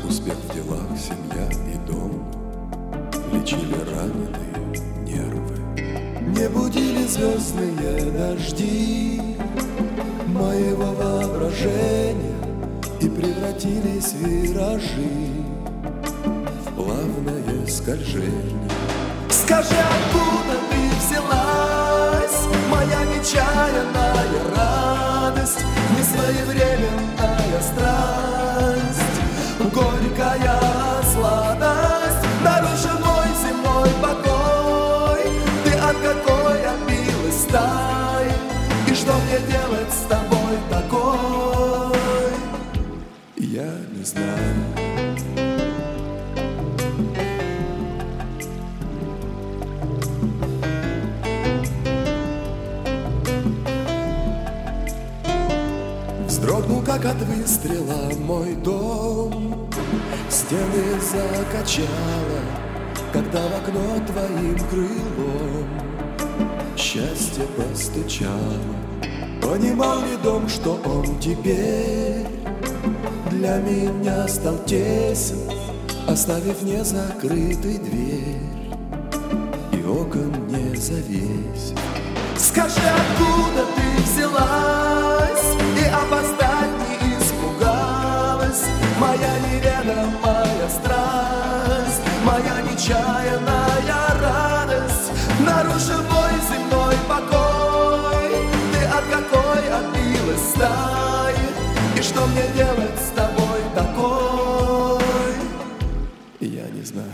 Успех в делах, семья и дом лечили раненые нервы. Не будили звездные дожди моего воображения и превратились в виражи, в плавное скольжение. Скажи, откуда ты взялась, моя нечаянная радость, несвоевременная страсть, горькая сладость, наруши мой земной покой. Ты от какой отбилась стаи, и что мне делать с тобой такой, я не знаю. Вздрогнул, как от выстрела, мой дом, стены закачало, когда в окно твоим крылом счастье постучало. Понимал ли дом, что он теперь для меня стал тесен, оставив незакрытой дверь и окон не завесив? Скажи, откуда ты взялась и опоздать не испугалась, моя неведомая страсть, моя нечаянная радость, наруши мой земной покой. Ты от какой отбилась стаи, и что мне делать с тобой такой, я не знаю.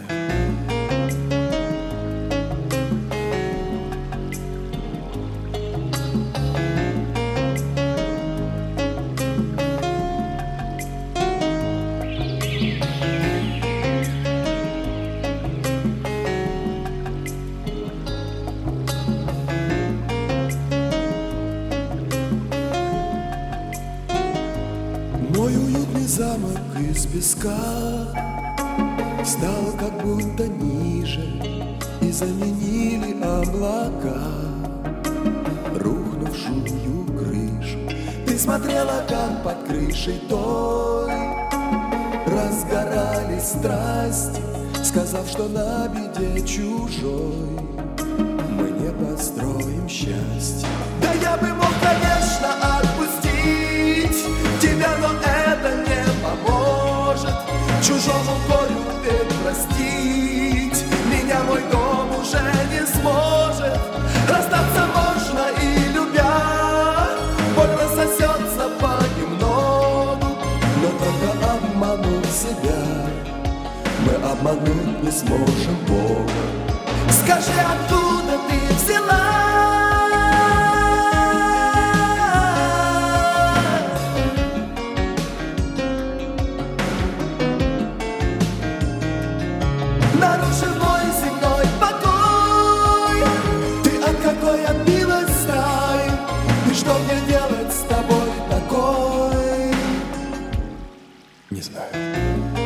Мой уютный замок из песка стал как будто ниже, и заменили облака рухнувшую крышу. Ты смотрела, как под крышей той разгорались страсти, сказав, что на беде чужой мы не построим счастье. Да я бы мог, конечно, отпустить тебя, но это не поможет. Чужому горю ведь простить меня мой дом уже не сможет. Расстаться можно и любя, боль рассосется понемногу, но только обмануть себя мы обмануть не сможем Бога. Скажи, откуда ты взялась, наруши мой земной покой. Ты от какой отбилась стаи, и что мне делать с тобой такой, не знаю.